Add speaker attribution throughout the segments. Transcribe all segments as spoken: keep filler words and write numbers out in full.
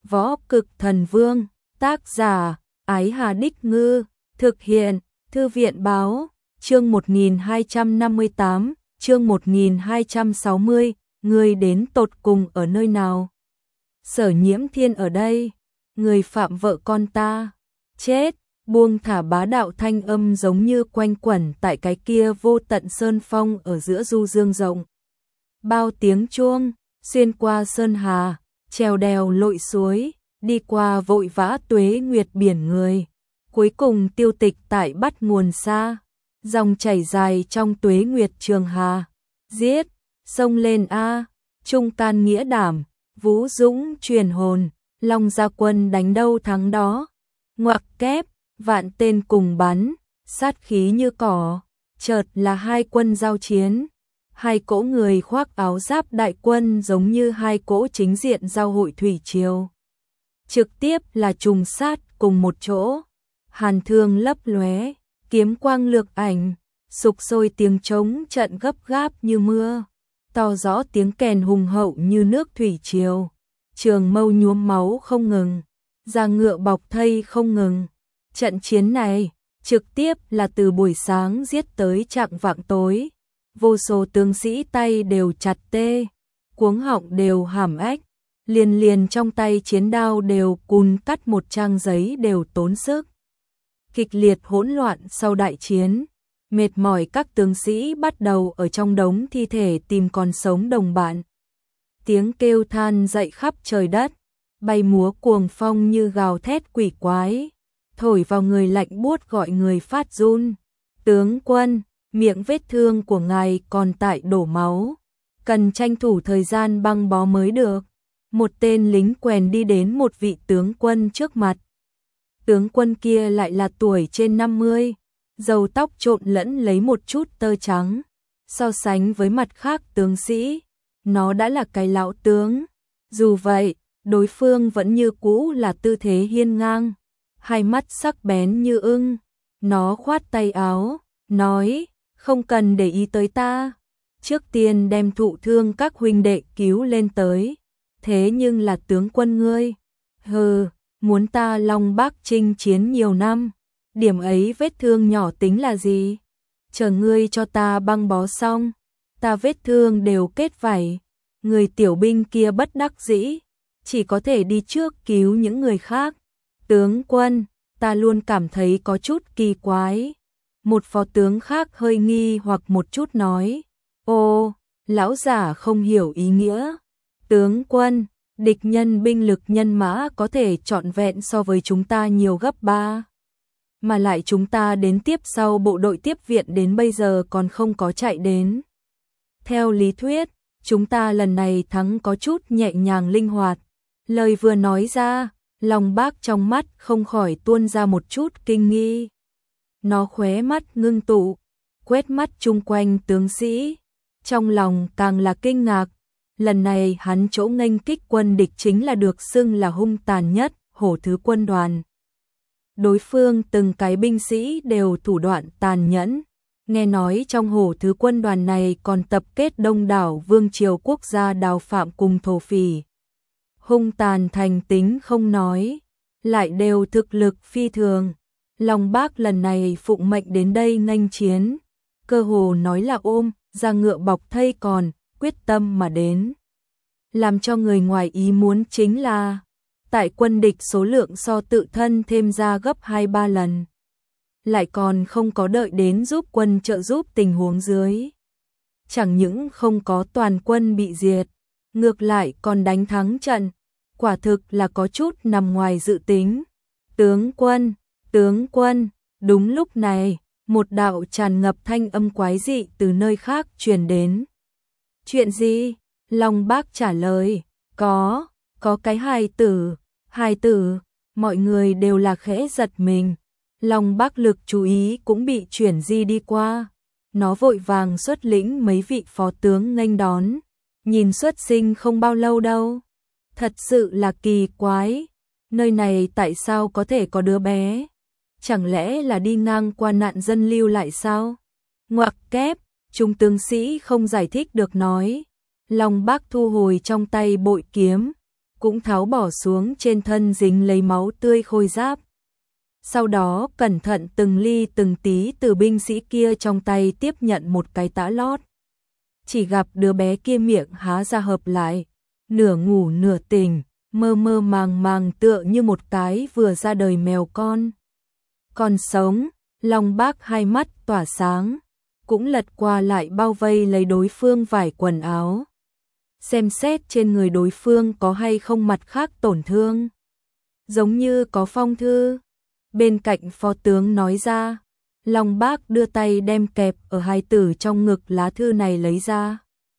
Speaker 1: Võ Cực Thần Vương, tác giả, Ái Hà Đích Ngư, thực hiện, Thư viện Báo, chương một nghìn hai trăm năm mươi tám, chương một nghìn hai trăm sáu mươi, người đến tột cùng ở nơi nào? Sở Nhiễm Thiên ở đây, người phạm vợ con ta, chết, buông thả bá đạo thanh âm giống như quanh quẩn tại cái kia vô tận sơn phong ở giữa du dương rộng. Bao tiếng chuông, xuyên qua sơn hà, trèo đèo lội suối, đi qua vội vã tuế nguyệt biển người, cuối cùng tiêu tịch tại bắt nguồn xa, dòng chảy dài trong tuế nguyệt trường hà. Giết, sông lên a, trung can nghĩa đảm, vũ dũng truyền hồn, Long Gia Quân đánh đâu thắng đó. Ngoặc kép, vạn tên cùng bắn, sát khí như cỏ, chợt là hai quân giao chiến. Hai cỗ người khoác áo giáp đại quân giống như hai cỗ chính diện giao hội thủy triều. Trực tiếp là trùng sát cùng một chỗ. Hàn thương lấp lóe, kiếm quang lược ảnh, sục sôi tiếng trống trận gấp gáp như mưa, to rõ tiếng kèn hùng hậu như nước thủy triều. Trường mâu nhuốm máu không ngừng, da ngựa bọc thây không ngừng. Trận chiến này trực tiếp là từ buổi sáng giết tới chạng vạng tối. Vô số tướng sĩ tay đều chặt tê, cuống họng đều hàm ếch, liền liền trong tay chiến đao đều cùn cắt một trang giấy đều tốn sức. Kịch liệt hỗn loạn sau đại chiến, mệt mỏi các tướng sĩ bắt đầu ở trong đống thi thể tìm còn sống đồng bạn. Tiếng kêu than dậy khắp trời đất, bay múa cuồng phong như gào thét quỷ quái, thổi vào người lạnh buốt gọi người phát run. Tướng quân, miệng vết thương của ngài còn tại đổ máu, cần tranh thủ thời gian băng bó mới được. Một tên lính quèn đi đến một vị tướng quân trước mặt. Tướng quân kia lại là tuổi trên năm mươi, râu tóc trộn lẫn lấy một chút tơ trắng. So sánh với mặt khác tướng sĩ, nó đã là cái lão tướng. Dù vậy, đối phương vẫn như cũ là tư thế hiên ngang, hai mắt sắc bén như ưng. Nó khoát tay áo, nói, không cần để ý tới ta, trước tiên đem thụ thương các huynh đệ cứu lên tới. Thế nhưng là tướng quân ngươi, hừ, muốn ta Long Bác chinh chiến nhiều năm, điểm ấy vết thương nhỏ tính là gì? Chờ ngươi cho ta băng bó xong, ta vết thương đều kết vảy. Người tiểu binh kia bất đắc dĩ, chỉ có thể đi trước cứu những người khác. Tướng quân, ta luôn cảm thấy có chút kỳ quái. Một phó tướng khác hơi nghi hoặc một chút nói, ô, lão giả không hiểu ý nghĩa. Tướng quân, địch nhân binh lực nhân mã có thể trọn vẹn so với chúng ta nhiều gấp ba. Mà lại chúng ta đến tiếp sau bộ đội tiếp viện đến bây giờ còn không có chạy đến. Theo lý thuyết, chúng ta lần này thắng có chút nhẹ nhàng linh hoạt. Lời vừa nói ra, Long Bác trong mắt không khỏi tuôn ra một chút kinh nghi. Nó khóe mắt ngưng tụ, quét mắt chung quanh tướng sĩ, trong lòng càng là kinh ngạc. Lần này hắn chỗ nghênh kích quân địch chính là được xưng là hung tàn nhất, Hổ Thứ Quân đoàn. Đối phương từng cái binh sĩ đều thủ đoạn tàn nhẫn. Nghe nói trong Hổ Thứ Quân đoàn này còn tập kết đông đảo vương triều quốc gia đào phạm cùng thổ phỉ. Hung tàn thành tính không nói, lại đều thực lực phi thường. Long Bác lần này phụng mệnh đến đây nghênh chiến, cơ hồ nói là ôm ra ngựa bọc thây còn, quyết tâm mà đến. Làm cho người ngoài ý muốn chính là, tại quân địch số lượng so tự thân thêm ra gấp hai ba lần. Lại còn không có đợi đến giúp quân trợ giúp tình huống dưới. Chẳng những không có toàn quân bị diệt, ngược lại còn đánh thắng trận, quả thực là có chút nằm ngoài dự tính. Tướng quân, tướng quân, đúng lúc này, một đạo tràn ngập thanh âm quái dị từ nơi khác truyền đến. Chuyện gì? Long Bác trả lời, có, có cái hài tử, hài tử, mọi người đều là khẽ giật mình. Long Bác lực chú ý cũng bị chuyển di đi qua. Nó vội vàng xuất lĩnh mấy vị phó tướng nghênh đón. Nhìn xuất sinh không bao lâu đâu. Thật sự là kỳ quái. Nơi này tại sao có thể có đứa bé? Chẳng lẽ là đi ngang qua nạn dân lưu lại sao? Ngoặc kép, trung tướng sĩ không giải thích được nói. Long Bác thu hồi trong tay bội kiếm, cũng tháo bỏ xuống trên thân dính lấy máu tươi khôi giáp. Sau đó cẩn thận từng ly từng tí từ binh sĩ kia trong tay tiếp nhận một cái tã lót. Chỉ gặp đứa bé kia miệng há ra hợp lại, nửa ngủ nửa tỉnh, mơ mơ màng màng tựa như một cái vừa ra đời mèo con. Còn sống, Long Bác hai mắt tỏa sáng, cũng lật qua lại bao vây lấy đối phương vải quần áo. Xem xét trên người đối phương có hay không mặt khác tổn thương. Giống như có phong thư. Bên cạnh phó tướng nói ra, Long Bác đưa tay đem kẹp ở hài tử trong ngực lá thư này lấy ra.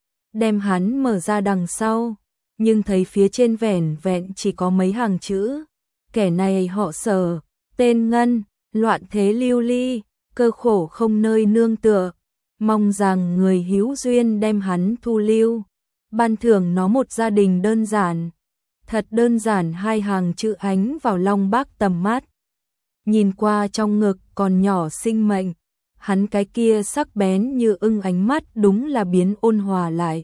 Speaker 1: Đem hắn mở ra đằng sau, nhưng thấy phía trên vẻn vẹn chỉ có mấy hàng chữ. Kẻ này họ Sở, tên Ngân, loạn thế lưu ly, cơ khổ không nơi nương tựa. Mong rằng người hữu duyên đem hắn thu lưu, ban thưởng nó một gia đình đơn giản. Thật đơn giản, hai hàng chữ ánh vào Long Bác tầm mắt. Nhìn qua trong ngực còn nhỏ sinh mệnh, hắn cái kia sắc bén như ưng ánh mắt đúng là biến ôn hòa lại.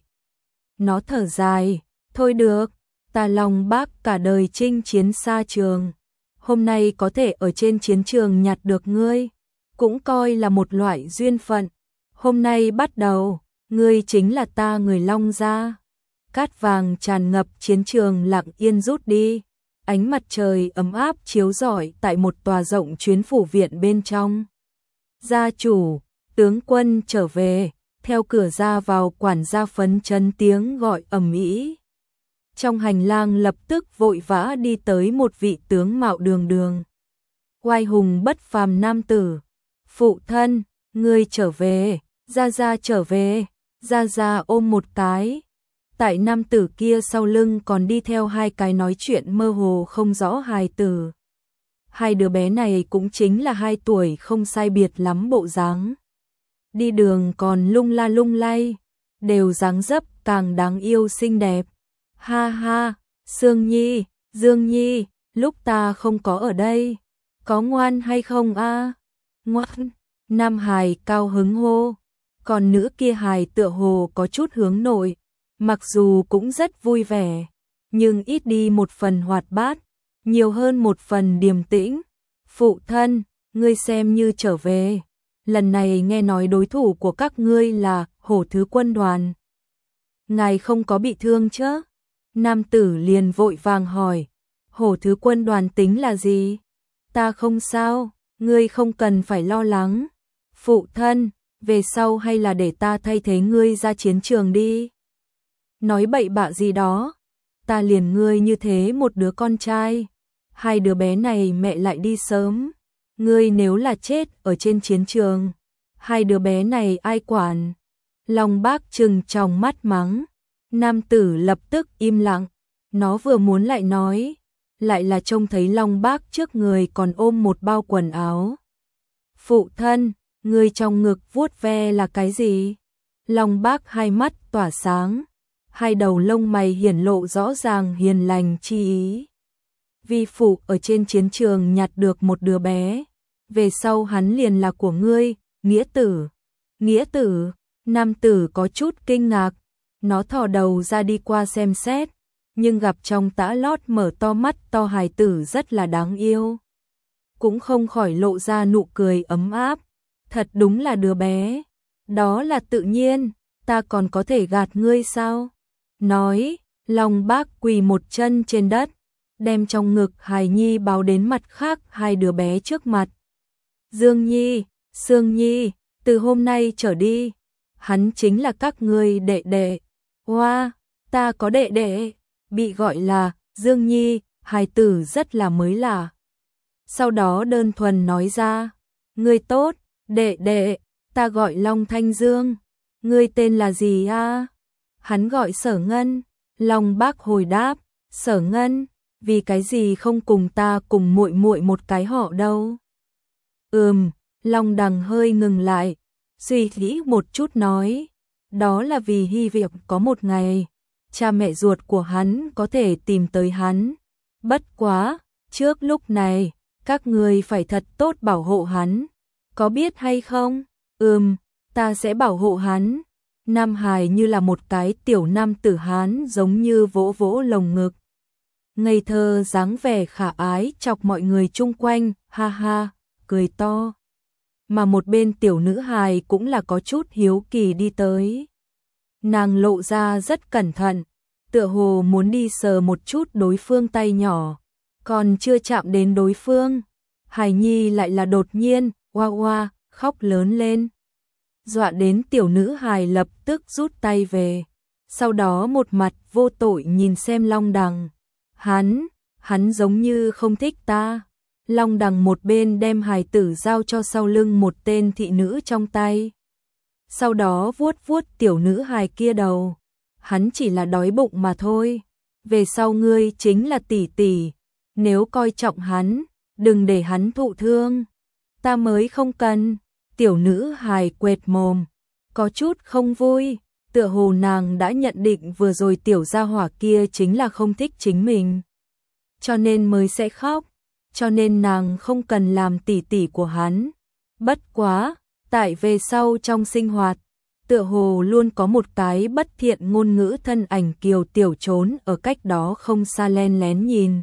Speaker 1: Nó thở dài, thôi được, ta Long Bác cả đời chinh chiến xa trường. Hôm nay có thể ở trên chiến trường nhặt được ngươi, cũng coi là một loại duyên phận. Hôm nay bắt đầu, ngươi chính là ta người Long gia. Cát vàng tràn ngập chiến trường lặng yên rút đi. Ánh mặt trời ấm áp chiếu rọi tại một tòa rộng chuyến phủ viện bên trong. Gia chủ, tướng quân trở về, theo cửa ra vào quản gia phấn chấn tiếng gọi ầm ĩ. Trong hành lang lập tức vội vã đi tới một vị tướng mạo đường đường. Oai hùng bất phàm nam tử. Phụ thân, ngươi trở về, Gia Gia trở về, Gia Gia ôm một cái. Tại nam tử kia sau lưng còn đi theo hai cái nói chuyện mơ hồ không rõ hài tử. Hai đứa bé này cũng chính là hai tuổi không sai biệt lắm bộ dáng. Đi đường còn lung la lung lay, đều dáng dấp càng đáng yêu xinh đẹp. Ha ha, Sương Nhi, Dương Nhi, lúc ta không có ở đây, có ngoan hay không a? Ngoan, nam hài cao hứng hô, còn nữ kia hài tựa hồ có chút hướng nội. Mặc dù cũng rất vui vẻ, nhưng ít đi một phần hoạt bát, nhiều hơn một phần điềm tĩnh. Phụ thân, ngươi xem như trở về. Lần này nghe nói đối thủ của các ngươi là Hổ Thứ Quân đoàn. Ngài không có bị thương chứ? Nam tử liền vội vàng hỏi. Hổ Thứ Quân đoàn tính là gì? Ta không sao, ngươi không cần phải lo lắng. Phụ thân, về sau hay là để ta thay thế ngươi ra chiến trường đi. Nói bậy bạ gì đó, ta liền ngươi như thế một đứa con trai, hai đứa bé này mẹ lại đi sớm, ngươi nếu là chết ở trên chiến trường, hai đứa bé này ai quản? Long Bác trừng tròng mắt mắng, nam tử lập tức im lặng, nó vừa muốn lại nói, lại là trông thấy Long Bác trước người còn ôm một bao quần áo. Phụ thân, ngươi trong ngực vuốt ve là cái gì? Long Bác hai mắt tỏa sáng. Hai đầu lông mày hiển lộ rõ ràng hiền lành chi ý. Vi phụ ở trên chiến trường nhặt được một đứa bé, về sau hắn liền là của ngươi, nghĩa tử. Nghĩa tử, nam tử có chút kinh ngạc, nó thò đầu ra đi qua xem xét, nhưng gặp trong tã lót mở to mắt to hài tử rất là đáng yêu. Cũng không khỏi lộ ra nụ cười ấm áp, thật đúng là đứa bé, đó là tự nhiên, ta còn có thể gạt ngươi sao? Nói, Long Bác quỳ một chân trên đất, đem trong ngực hài nhi báo đến mặt khác hai đứa bé trước mặt. Dương Nhi, Sương Nhi, từ hôm nay trở đi, hắn chính là các ngươi đệ đệ. Hoa, wow, ta có đệ đệ, bị gọi là Dương Nhi, hài tử rất là mới lạ. Sau đó đơn thuần nói ra, ngươi tốt, đệ đệ, ta gọi Long Thanh Dương, ngươi tên là gì a? Hắn gọi Sở Ngân. Long Bác hồi đáp, Sở Ngân, vì cái gì không cùng ta cùng muội muội một cái họ đâu? Ừm, Long Đằng hơi ngừng lại, suy nghĩ một chút nói, đó là vì hy vọng có một ngày, cha mẹ ruột của hắn có thể tìm tới hắn. Bất quá, trước lúc này, các người phải thật tốt bảo hộ hắn, có biết hay không? Ừm, ta sẽ bảo hộ hắn. Nam hài như là một cái tiểu nam tử Hán giống như vỗ vỗ lồng ngực. ngây thơ dáng vẻ khả ái chọc mọi người chung quanh, ha ha, cười to. Mà một bên tiểu nữ hài cũng là có chút hiếu kỳ đi tới. Nàng lộ ra rất cẩn thận, tựa hồ muốn đi sờ một chút đối phương tay nhỏ, còn chưa chạm đến đối phương, hài nhi lại là đột nhiên, oa oa, khóc lớn lên. Dọa đến tiểu nữ hài lập tức rút tay về, sau đó một mặt vô tội nhìn xem Long Đằng. Hắn, hắn giống như không thích ta. Long Đằng một bên đem hài tử giao cho sau lưng một tên thị nữ trong tay. Sau đó vuốt vuốt tiểu nữ hài kia đầu. Hắn chỉ là đói bụng mà thôi. Về sau ngươi chính là tỷ tỷ. Nếu coi trọng hắn, đừng để hắn thụ thương. Ta mới không cần. Tiểu nữ hài quệt mồm, có chút không vui. Tựa hồ nàng đã nhận định vừa rồi tiểu gia hỏa kia chính là không thích chính mình. Cho nên mới sẽ khóc. Cho nên nàng không cần làm tỷ tỷ của hắn. Bất quá, tại về sau trong sinh hoạt, tựa hồ luôn có một cái bất thiện ngôn ngữ thân ảnh kiều tiểu trốn ở cách đó không xa len lén nhìn.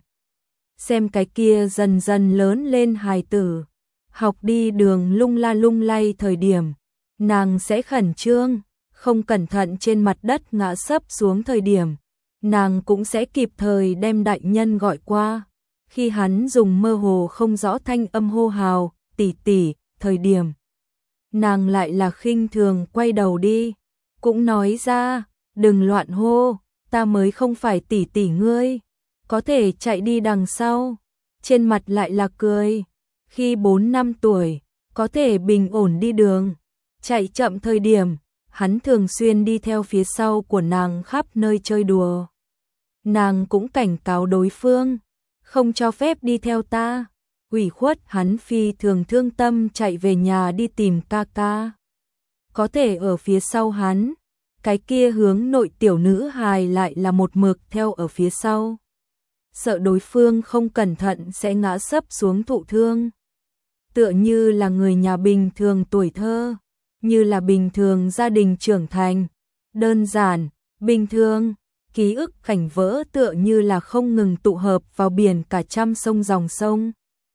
Speaker 1: Xem cái kia dần dần lớn lên hài tử, học đi đường lung la lung lay thời điểm, nàng sẽ khẩn trương, không cẩn thận trên mặt đất ngã sấp xuống thời điểm, nàng cũng sẽ kịp thời đem đại nhân gọi qua. Khi hắn dùng mơ hồ không rõ thanh âm hô hào, tỷ tỷ, thời điểm, nàng lại là khinh thường quay đầu đi, cũng nói ra, đừng loạn hô, ta mới không phải tỷ tỷ ngươi, có thể chạy đi đằng sau, trên mặt lại là cười, khi bốn năm tuổi, có thể bình ổn đi đường, chạy chậm thời điểm, hắn thường xuyên đi theo phía sau của nàng khắp nơi chơi đùa. Nàng cũng cảnh cáo đối phương, không cho phép đi theo ta. Ủy khuất hắn phi thường thương tâm chạy về nhà đi tìm ca ca. Có thể ở phía sau hắn, cái kia hướng nội tiểu nữ hài lại là một mực theo ở phía sau. Sợ đối phương không cẩn thận sẽ ngã sấp xuống thụ thương. Tựa như là người nhà bình thường tuổi thơ, như là bình thường gia đình trưởng thành, đơn giản, bình thường. Ký ức cảnh vỡ tựa như là không ngừng tụ hợp vào biển cả trăm sông dòng sông.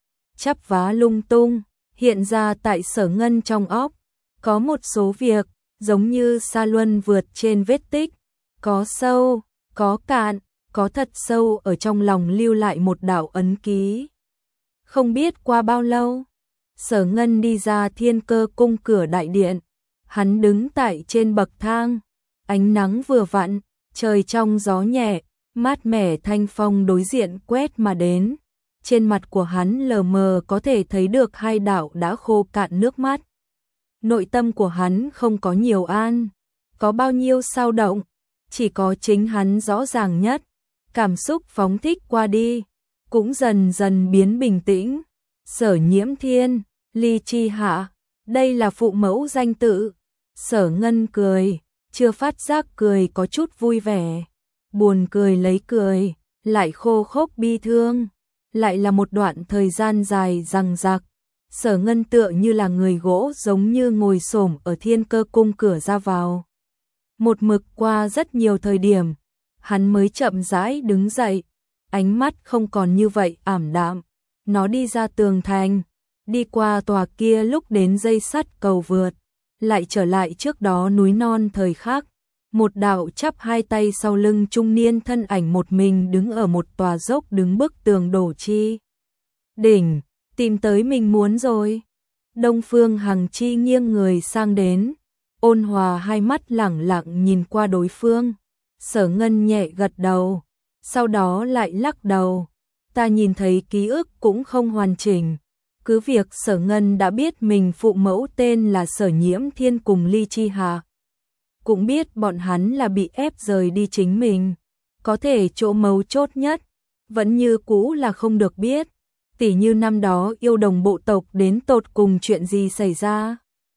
Speaker 1: Chắp vá lung tung, hiện ra tại Sở Ngân trong óc. Có một số việc, giống như sa luân vượt trên vết tích. Có sâu, có cạn, có thật sâu ở trong lòng lưu lại một đạo ấn ký. Không biết qua bao lâu, Sở Ngân đi ra Thiên Cơ cung cửa đại điện. Hắn đứng tại trên bậc thang, ánh nắng vừa vặn. Trời trong gió nhẹ, mát mẻ thanh phong đối diện quét mà đến. Trên mặt của hắn lờ mờ có thể thấy được hai đạo đã khô cạn nước mắt. Nội tâm của hắn không có nhiều an, có bao nhiêu sao động, chỉ có chính hắn rõ ràng nhất. Cảm xúc phóng thích qua đi, cũng dần dần biến bình tĩnh. Sở Nhiễm Thiên, Ly Chi Hạ, đây là phụ mẫu danh tự. Sở Ngân cười. Chưa phát giác cười có chút vui vẻ, buồn cười lấy cười, lại khô khốc bi thương, lại là một đoạn thời gian dài dằng dặc. Sở Ngân tựa như là người gỗ giống như ngồi xổm ở Thiên Cơ cung cửa ra vào. Một mực qua rất nhiều thời điểm, hắn mới chậm rãi đứng dậy, ánh mắt không còn như vậy ảm đạm. Nó đi ra tường thành, đi qua tòa kia lúc đến dây sắt cầu vượt. Lại trở lại trước đó núi non thời khắc, một đạo chắp hai tay sau lưng trung niên thân ảnh một mình đứng ở một tòa dốc đứng bức tường đổ chi. Đỉnh, tìm tới mình muốn rồi. Đông Phương Hằng Chi nghiêng người sang đến, ôn hòa hai mắt lẳng lặng nhìn qua đối phương. Sở Ngân nhẹ gật đầu, sau đó lại lắc đầu. Ta nhìn thấy ký ức cũng không hoàn chỉnh. Cứ việc Sở Ngân đã biết mình phụ mẫu tên là Sở Nhiễm Thiên cùng Ly Chi Hà. Cũng biết bọn hắn là bị ép rời đi chính mình. Có thể chỗ mấu chốt nhất, vẫn như cũ là không được biết. Tỉ như năm đó yêu đồng bộ tộc đến tột cùng chuyện gì xảy ra.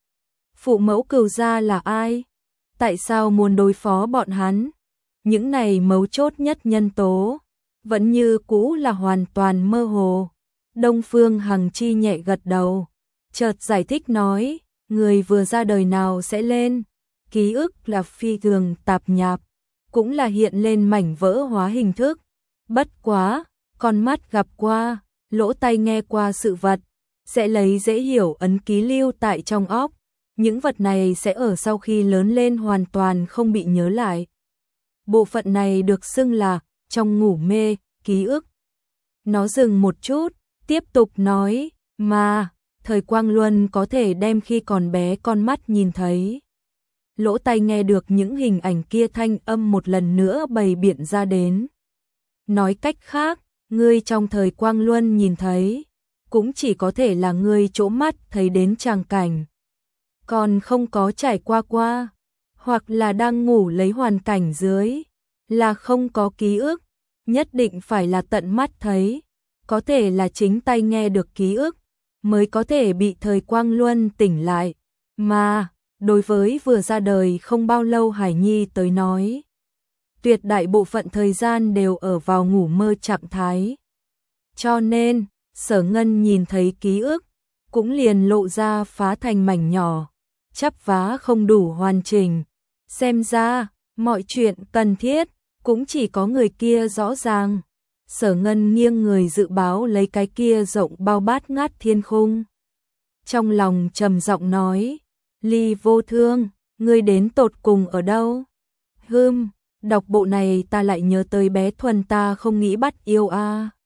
Speaker 1: Phụ mẫu cừu gia là ai? Tại sao muốn đối phó bọn hắn? Những này mấu chốt nhất nhân tố, vẫn như cũ là hoàn toàn mơ hồ. Đông Phương Hằng Chi nhẹ gật đầu, chợt giải thích nói, người vừa ra đời nào sẽ lên, ký ức là phi thường tạp nhạp, cũng là hiện lên mảnh vỡ hóa hình thức, Bất quá, con mắt gặp qua, lỗ tai nghe qua sự vật, sẽ lấy dễ hiểu ấn ký lưu tại trong óc. Những vật này sẽ ở sau khi lớn lên hoàn toàn không bị nhớ lại. Bộ phận này được xưng là trong ngủ mê, ký ức. Nó dừng một chút, tiếp tục nói, mà, thời Quang Luân có thể đem khi còn bé con mắt nhìn thấy. Lỗ tai nghe được những hình ảnh kia, thanh âm một lần nữa bày biện ra đến. Nói cách khác, ngươi trong thời Quang Luân nhìn thấy, cũng chỉ có thể là ngươi chỗ mắt thấy đến tràng cảnh. Còn không có trải qua qua, hoặc là đang ngủ lấy hoàn cảnh dưới, là không có ký ức, nhất định phải là tận mắt thấy, có thể là chính tai nghe được ký ức, mới có thể bị thời Quang Luân tỉnh lại. Mà, đối với vừa ra đời không bao lâu Hải Nhi tới nói, tuyệt đại bộ phận thời gian đều ở vào ngủ mơ trạng thái. Cho nên, Sở Ngân nhìn thấy ký ức, cũng liền lộ ra phá thành mảnh nhỏ, chắp vá không đủ hoàn chỉnh. Xem ra, mọi chuyện cần thiết, cũng chỉ có người kia rõ ràng. Sở Ngân nghiêng người dự báo lấy cái kia rộng bao bát ngát thiên khung. Trong lòng trầm giọng nói, Ly Vô Thương, ngươi đến tột cùng ở đâu? Hừm, đọc bộ này ta lại nhớ tới bé Thuần ta không nghĩ bắt yêu a. À.